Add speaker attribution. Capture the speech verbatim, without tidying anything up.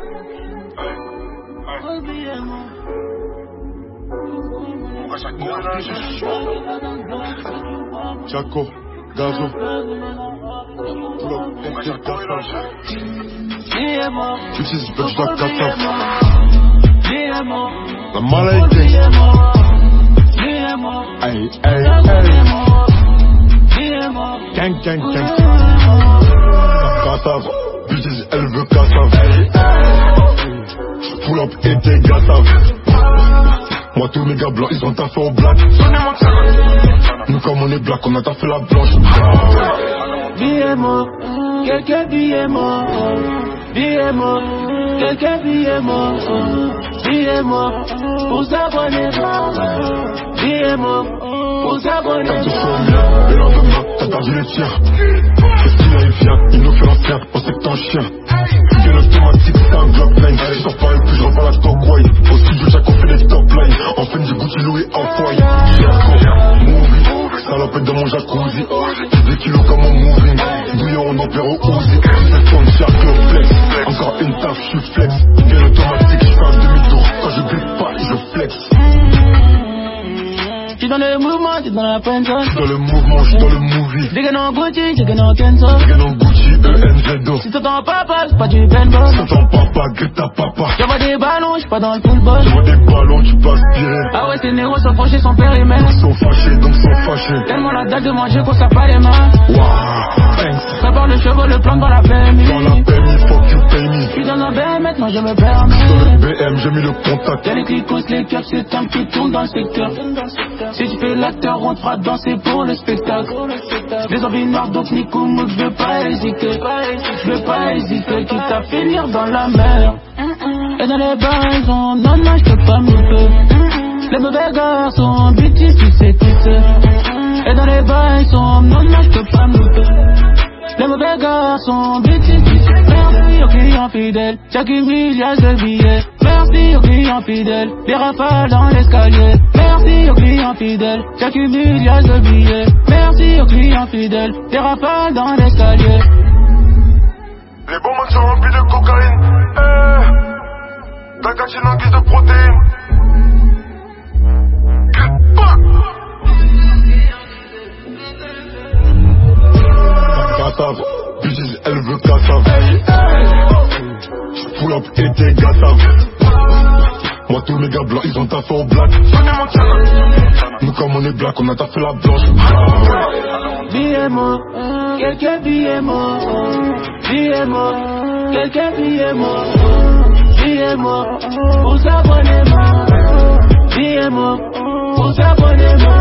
Speaker 1: Chaco, Gazo, pull up, enter Gassage. This is bitch like Gassage. La maladie. Aïe, aïe, aïe. Gang, gang, gang. Gassage, bitches, elle veut Gassage. Pull up, enter Gassage. Moi tous mes gars blancs ils ont taffé au black. Nous comme on est black on a taffé la blanche.
Speaker 2: Billet mort, quelqu'un billet mort. Billet mort, quelqu'un billet mort. Billet mort, pour s'abonner. Billet mort, pour s'abonner.
Speaker 1: T'as tout formé, le lendemain t'as perdu les tiens. Qu'est-ce qu'il a il vient, il nous fait l'ancien, on sait que t'es un chien. Bien automatique, c'est un Glock nine. Je sors pas et puis je repars la stock wine. Au studio chaque on fait les top lines. En fin du Gucci Louis en foyer. Movie, salopette dans mon jacuzzi. dix kilos comme mon moving. Bouillon on opère au Uzi. dix-sept tonnes chez Club Flex. Encore une taf, je suis flex. Bien automatique, je fais un demi-tour. Quand je grille pas, je flex.
Speaker 2: J'suis dans le mouvement, j'suis dans la peine.
Speaker 1: J'suis dans le mouvement, j'suis dans le movie.
Speaker 2: J'ai gagné en Gucci, j'ai gagné en Kenzo.
Speaker 1: J'ai gagné en Gucci, E N Z O.
Speaker 2: Si t'entends papa, c'est pas du paintball.
Speaker 1: Si t'entends papa, Greta papa.
Speaker 2: J'envoie des ballons, j'suis pas dans le football.
Speaker 1: J'envoie des ballons, tu peux aspirer.
Speaker 2: Ah ouais, ces négros sont fauchés, son père et mère.
Speaker 1: Ils sont fâchés, donc sont fâchés.
Speaker 2: Tellement la dalle de manger qu'on sert pas les mains.
Speaker 1: Waouh, thanks.
Speaker 2: Prépare le chevaux, le plan dans la P M I.
Speaker 1: Dans la P M I, fuck you pay me.
Speaker 2: J'suis dans un B M, maintenant je me permets.
Speaker 1: Dans le B M, j'ai mis le contact.
Speaker 2: Y'a les clicos, les cups, c'est un qui tourne dans le secteur. Si tu fais l'acteur, on te fera danser pour le spectacle. Les envies noires, donc Nico Mouk, je veux pas hésiter. Je veux pas hésiter, quitte à finir dans la mer. Et dans les baisons, non, non, je peux pas me faire. Les mauvais garçons, bêtises, tu sais, tu sais. Et dans les baisons, non, non, je peux pas me faire. Les mauvais garçons, bêtises, tu sais. Merci aux clients fidèles, chaque milliard de billets. Merci aux clients fidèles, les rafales dans l'escalier. Merci aux clients fidèles, chaque milliard de billets. Merci aux clients fidèles, les rafales dans l'escalier.
Speaker 1: Les bonbons sont remplis de cocaïne. Eh, ta cachine en guise de protéines. Gassave, bitches, elle veut Gassave. Pull up et t'es Gassave. Moi tous mes gars blancs ils ont taffé au black. Nous comme on est black on a taffé la blanche.
Speaker 2: Billet mort, quelqu'un billet mort. Billet mort, quelqu'un billet mort. Billet mort, pour s'abonner mort. Billet mort, pour s'abonner mort.